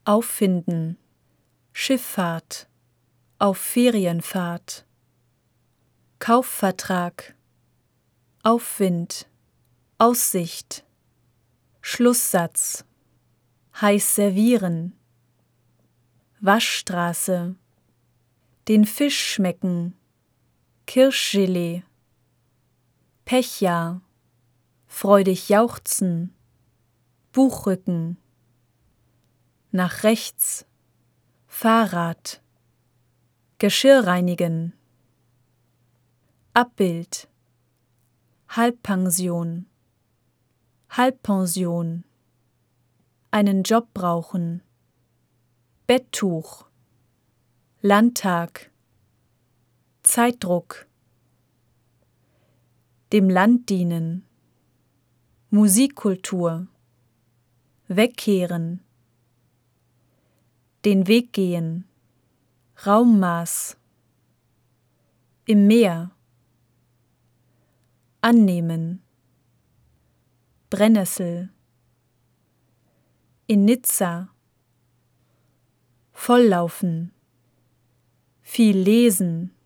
Auffinden, Schifffahrt, auf Ferienfahrt, Kaufvertrag, Aufwind, Aussicht, Schlusssatz, heiß servieren, Waschstraße, den Fisch schmecken, Kirschgelee, Pechjahr, freudig jauchzen, Buchrücken, nach rechts, Fahrrad, Geschirr reinigen, Abbild, Halbpension, Halbpension, einen Job brauchen, Betttuch, Landtag, Zeitdruck, dem Land dienen, Musikkultur, wegkehren, den Weg gehen, Raummaß, im Meer, annehmen, Brennnessel, in Nizza, volllaufen, viel lesen,